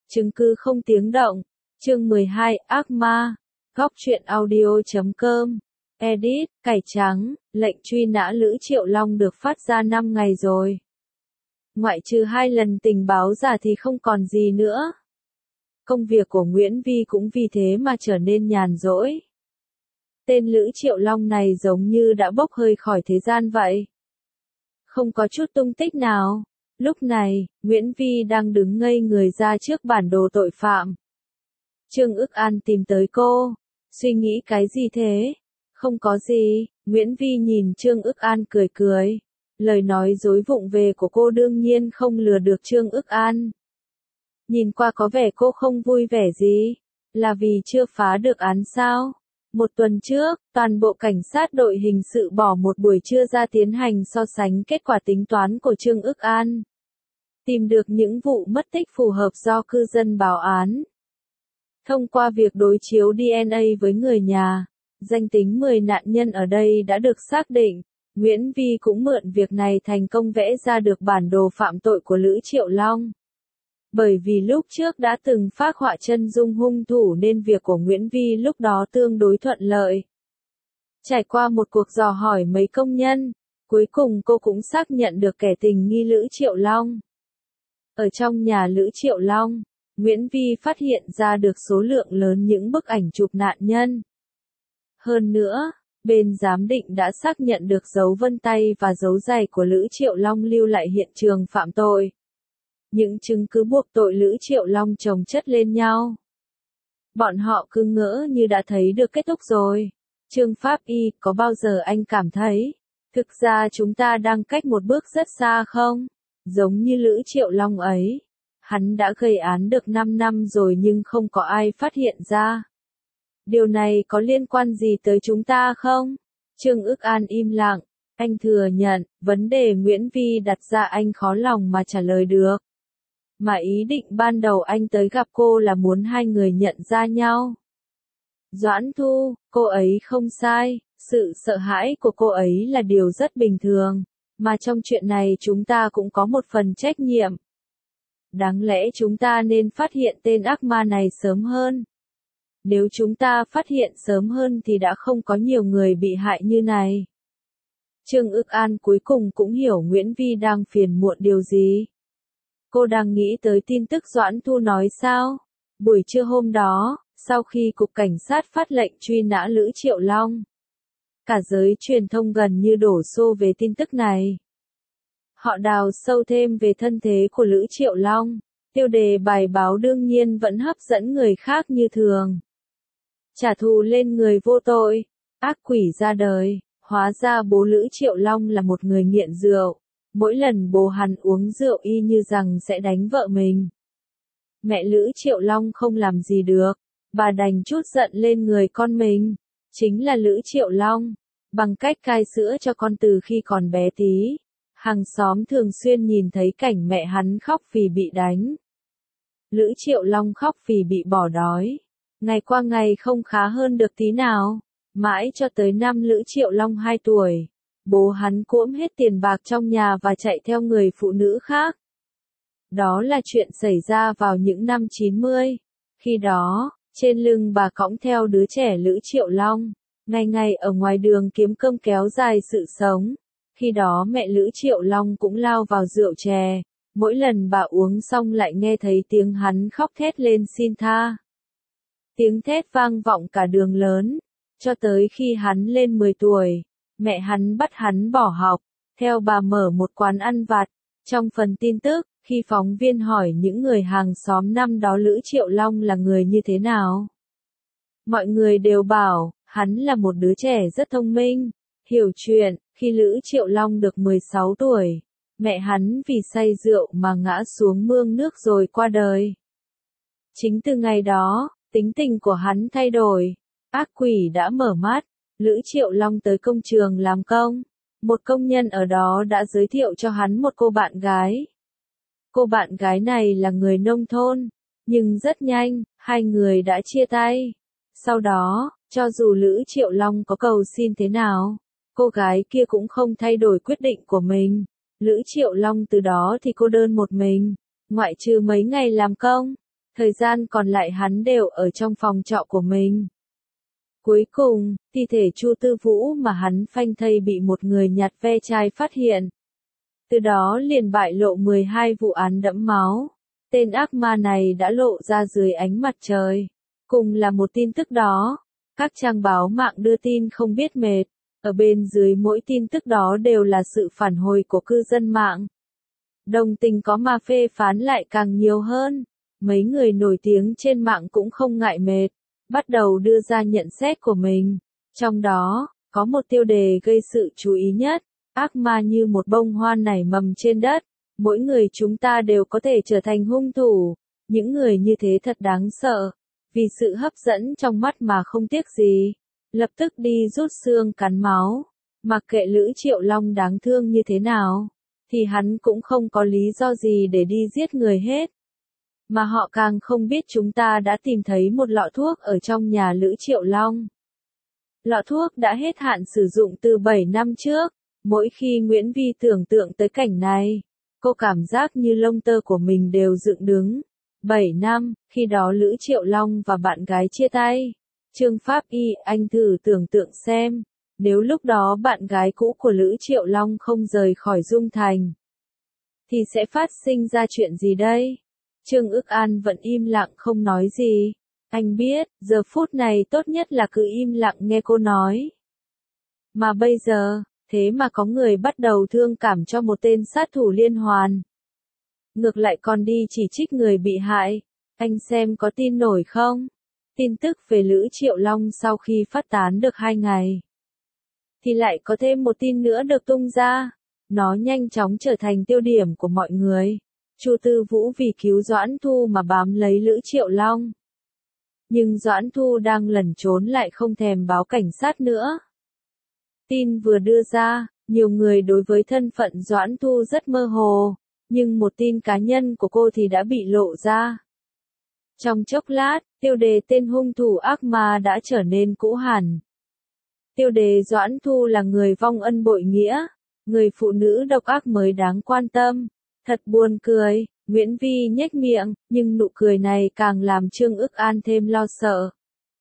Chứng cứ không tiếng động. Chương 12, ác ma. Góc truyện audio.com. Edit, cải trắng, lệnh truy nã Lữ Triệu Long được phát ra 5 ngày rồi. Ngoại trừ 2 lần tình báo giả thì không còn gì nữa. Công việc của Nguyễn Vi cũng vì thế mà trở nên nhàn rỗi. Tên Lữ Triệu Long này giống như đã bốc hơi khỏi thế gian vậy. Không có chút tung tích nào. Lúc này, Nguyễn Vi đang đứng ngây người ra trước bản đồ tội phạm. Trương Ức An tìm tới cô. Suy nghĩ cái gì thế? Không có gì, Nguyễn Vi nhìn Trương Ức An cười cười. Lời nói dối vụng về của cô đương nhiên không lừa được Trương Ức An. Nhìn qua có vẻ cô không vui vẻ gì. Là vì chưa phá được án sao? Một tuần trước, toàn bộ cảnh sát đội hình sự bỏ một buổi trưa ra tiến hành so sánh kết quả tính toán của Trương Ức An. Tìm được những vụ mất tích phù hợp do cư dân báo án. Thông qua việc đối chiếu DNA với người nhà, danh tính 10 nạn nhân ở đây đã được xác định. Nguyễn Vi cũng mượn việc này thành công vẽ ra được bản đồ phạm tội của Lữ Triệu Long. Bởi vì lúc trước đã từng phác họa chân dung hung thủ nên việc của Nguyễn Vi lúc đó tương đối thuận lợi. Trải qua một cuộc dò hỏi mấy công nhân, cuối cùng cô cũng xác nhận được kẻ tình nghi Lữ Triệu Long. Ở trong nhà Lữ Triệu Long, Nguyễn Vi phát hiện ra được số lượng lớn những bức ảnh chụp nạn nhân. Hơn nữa, bên giám định đã xác nhận được dấu vân tay và dấu giày của Lữ Triệu Long lưu lại hiện trường phạm tội. Những chứng cứ buộc tội Lữ Triệu Long chồng chất lên nhau. Bọn họ cứ ngỡ như đã thấy được kết thúc rồi. Trương Pháp Y, có bao giờ anh cảm thấy, thực ra chúng ta đang cách một bước rất xa không? Giống như Lữ Triệu Long ấy. Hắn đã gây án được 5 năm rồi nhưng không có ai phát hiện ra. Điều này có liên quan gì tới chúng ta không? Trương Ức An im lặng. Anh thừa nhận, vấn đề Nguyễn Vi đặt ra anh khó lòng mà trả lời được. Mà ý định ban đầu anh tới gặp cô là muốn hai người nhận ra nhau. Doãn Thu, cô ấy không sai, sự sợ hãi của cô ấy là điều rất bình thường, mà trong chuyện này chúng ta cũng có một phần trách nhiệm. Đáng lẽ chúng ta nên phát hiện tên ác ma này sớm hơn. Nếu chúng ta phát hiện sớm hơn thì đã không có nhiều người bị hại như này. Trương Ức An cuối cùng cũng hiểu Nguyễn Vi đang phiền muộn điều gì. Cô đang nghĩ tới tin tức Doãn Thu nói sao? Buổi trưa hôm đó, sau khi Cục Cảnh sát phát lệnh truy nã Lữ Triệu Long, cả giới truyền thông gần như đổ xô về tin tức này. Họ đào sâu thêm về thân thế của Lữ Triệu Long. Tiêu đề bài báo đương nhiên vẫn hấp dẫn người khác như thường. Trả thù lên người vô tội, ác quỷ ra đời. Hóa ra bố Lữ Triệu Long là một người nghiện rượu. Mỗi lần bố hắn uống rượu y như rằng sẽ đánh vợ mình. Mẹ Lữ Triệu Long không làm gì được. Bà đành trút giận lên người con mình. Chính là Lữ Triệu Long. Bằng cách cai sữa cho con từ khi còn bé tí. Hàng xóm thường xuyên nhìn thấy cảnh mẹ hắn khóc vì bị đánh. Lữ Triệu Long khóc vì bị bỏ đói. Ngày qua ngày không khá hơn được tí nào. Mãi cho tới năm Lữ Triệu Long 2 tuổi. Bố hắn cuỗm hết tiền bạc trong nhà và chạy theo người phụ nữ khác. Đó là chuyện xảy ra vào những năm 90. Khi đó, trên lưng bà cõng theo đứa trẻ Lữ Triệu Long. Ngày ngày ở ngoài đường kiếm cơm kéo dài sự sống. Khi đó mẹ Lữ Triệu Long cũng lao vào rượu chè. Mỗi lần bà uống xong lại nghe thấy tiếng hắn khóc thét lên xin tha. Tiếng thét vang vọng cả đường lớn. Cho tới khi hắn lên 10 tuổi, mẹ hắn bắt hắn bỏ học, theo bà mở một quán ăn vặt. Trong phần tin tức, khi phóng viên hỏi những người hàng xóm năm đó Lữ Triệu Long là người như thế nào, mọi người đều bảo, hắn là một đứa trẻ rất thông minh, hiểu chuyện. Khi Lữ Triệu Long được 16 tuổi, mẹ hắn vì say rượu mà ngã xuống mương nước rồi qua đời. Chính từ ngày đó, tính tình của hắn thay đổi. Ác quỷ đã mở mắt. Lữ Triệu Long tới công trường làm công. Một công nhân ở đó đã giới thiệu cho hắn một cô bạn gái. Cô bạn gái này là người nông thôn, nhưng rất nhanh, hai người đã chia tay. Sau đó, cho dù Lữ Triệu Long có cầu xin thế nào, cô gái kia cũng không thay đổi quyết định của mình. Lữ Triệu Long từ đó thì cô đơn một mình, ngoại trừ mấy ngày làm công. Thời gian còn lại hắn đều ở trong phòng trọ của mình. Cuối cùng, thi thể Chu Tư Vũ mà hắn phanh thây bị một người nhặt ve chai phát hiện. Từ đó liền bại lộ 12 vụ án đẫm máu. Tên ác ma này đã lộ ra dưới ánh mặt trời. Cùng là một tin tức đó, các trang báo mạng đưa tin không biết mệt. Ở bên dưới mỗi tin tức đó đều là sự phản hồi của cư dân mạng. Đồng tình có mà phê phán lại càng nhiều hơn. Mấy người nổi tiếng trên mạng cũng không ngại mệt, bắt đầu đưa ra nhận xét của mình. Trong đó, có một tiêu đề gây sự chú ý nhất. Ác ma như một bông hoa nảy mầm trên đất. Mỗi người chúng ta đều có thể trở thành hung thủ. Những người như thế thật đáng sợ. Vì sự hấp dẫn trong mắt mà không tiếc gì. Lập tức đi rút xương cắn máu. Mặc kệ Lữ Triệu Long đáng thương như thế nào, thì hắn cũng không có lý do gì để đi giết người hết. Mà họ càng không biết chúng ta đã tìm thấy một lọ thuốc ở trong nhà Lữ Triệu Long. Lọ thuốc đã hết hạn sử dụng từ 7 năm trước. Mỗi khi Nguyễn Vi tưởng tượng tới cảnh này, cô cảm giác như lông tơ của mình đều dựng đứng. 7 năm, khi đó Lữ Triệu Long và bạn gái chia tay. Trương Pháp Y, anh thử tưởng tượng xem, nếu lúc đó bạn gái cũ của Lữ Triệu Long không rời khỏi Dung Thành, thì sẽ phát sinh ra chuyện gì đây? Trương Ức An vẫn im lặng không nói gì. Anh biết, giờ phút này tốt nhất là cứ im lặng nghe cô nói. Mà bây giờ, thế mà có người bắt đầu thương cảm cho một tên sát thủ liên hoàn. Ngược lại còn đi chỉ trích người bị hại. Anh xem có tin nổi không? Tin tức về Lữ Triệu Long sau khi phát tán được 2 ngày, thì lại có thêm một tin nữa được tung ra. Nó nhanh chóng trở thành tiêu điểm của mọi người. Chu Tư Vũ vì cứu Doãn Thu mà bám lấy Lữ Triệu Long. Nhưng Doãn Thu đang lẩn trốn lại không thèm báo cảnh sát nữa. Tin vừa đưa ra, nhiều người đối với thân phận Doãn Thu rất mơ hồ, nhưng một tin cá nhân của cô thì đã bị lộ ra. Trong chốc lát, tiêu đề tên hung thủ ác ma đã trở nên cũ hẳn. Tiêu đề Doãn Thu là người vong ân bội nghĩa, người phụ nữ độc ác mới đáng quan tâm. Thật buồn cười, Nguyễn Vi nhếch miệng, nhưng nụ cười này càng làm Trương Ức An thêm lo sợ.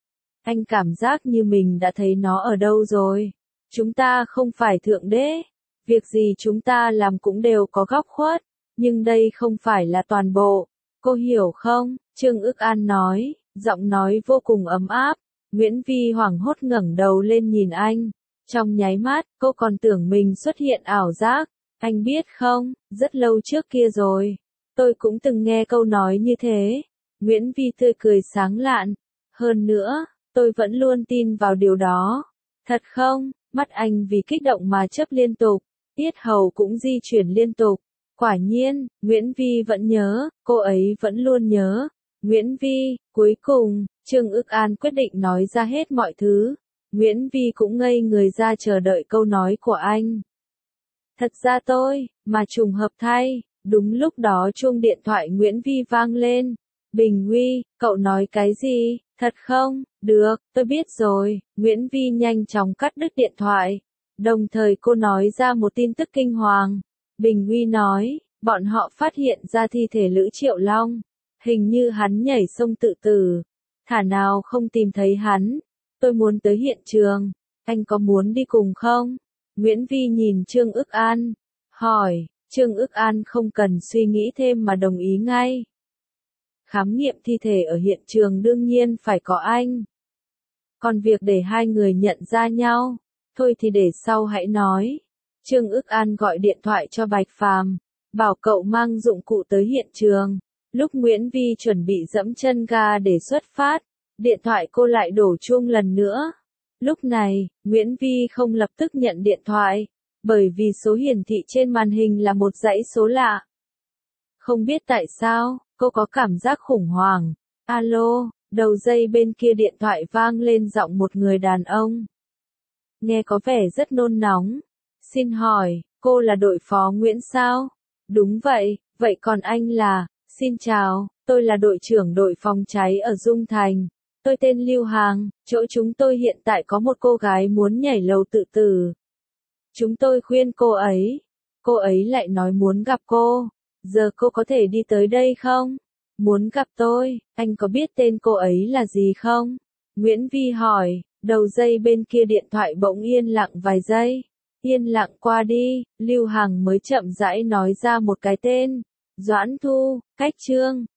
Anh cảm giác như mình đã thấy nó ở đâu rồi. Chúng ta không phải thượng đế, việc gì chúng ta làm cũng đều có góc khuất, nhưng đây không phải là toàn bộ. Cô hiểu không? Trương Ức An nói, giọng nói vô cùng ấm áp. Nguyễn Vi hoảng hốt ngẩng đầu lên nhìn anh. Trong nháy mắt, cô còn tưởng mình xuất hiện ảo giác. Anh biết không, rất lâu trước kia rồi, tôi cũng từng nghe câu nói như thế. Nguyễn Vi tươi cười sáng lạn. Hơn nữa, tôi vẫn luôn tin vào điều đó. Thật không? Mắt anh vì kích động mà chớp liên tục, yết hầu cũng di chuyển liên tục. Quả nhiên, Nguyễn Vi vẫn nhớ, cô ấy vẫn luôn nhớ. Nguyễn Vi, cuối cùng, Trương Ức An quyết định nói ra hết mọi thứ. Nguyễn Vi cũng ngây người ra chờ đợi câu nói của anh. Thật ra tôi, mà trùng hợp thay, đúng lúc đó chuông điện thoại Nguyễn Vi vang lên. Bình Huy, cậu nói cái gì, thật không? Được, tôi biết rồi. Nguyễn Vi nhanh chóng cắt đứt điện thoại. Đồng thời cô nói ra một tin tức kinh hoàng. Bình Huy nói, bọn họ phát hiện ra thi thể Lữ Triệu Long. Hình như hắn nhảy sông tự tử. Thả nào không tìm thấy hắn. Tôi muốn tới hiện trường. Anh có muốn đi cùng không? Nguyễn Vi nhìn Trương Ức An. Hỏi, Trương Ức An không cần suy nghĩ thêm mà đồng ý ngay. Khám nghiệm thi thể ở hiện trường đương nhiên phải có anh. Còn việc để hai người nhận ra nhau, thôi thì để sau hãy nói. Trương Ức An gọi điện thoại cho Bạch Phàm, bảo cậu mang dụng cụ tới hiện trường. Lúc Nguyễn Vi chuẩn bị dẫm chân ga để xuất phát, điện thoại cô lại đổ chuông lần nữa. Lúc này, Nguyễn Vi không lập tức nhận điện thoại, bởi vì số hiển thị trên màn hình là một dãy số lạ. Không biết tại sao, cô có cảm giác khủng hoảng. Alo, đầu dây bên kia điện thoại vang lên giọng một người đàn ông. Nghe có vẻ rất nôn nóng. Xin hỏi, cô là đội phó Nguyễn sao? Đúng vậy, vậy còn anh là? Xin chào, tôi là đội trưởng đội phòng cháy ở Dung Thành. Tôi tên Lưu Hàng, chỗ chúng tôi hiện tại có một cô gái muốn nhảy lầu tự tử. Chúng tôi khuyên cô ấy lại nói muốn gặp cô. Giờ cô có thể đi tới đây không? Muốn gặp tôi, anh có biết tên cô ấy là gì không? Nguyễn Vi hỏi, đầu dây bên kia điện thoại bỗng yên lặng vài giây. Yên lặng qua đi, Lưu Hằng mới chậm rãi nói ra một cái tên. Doãn Thu, Cách Trương.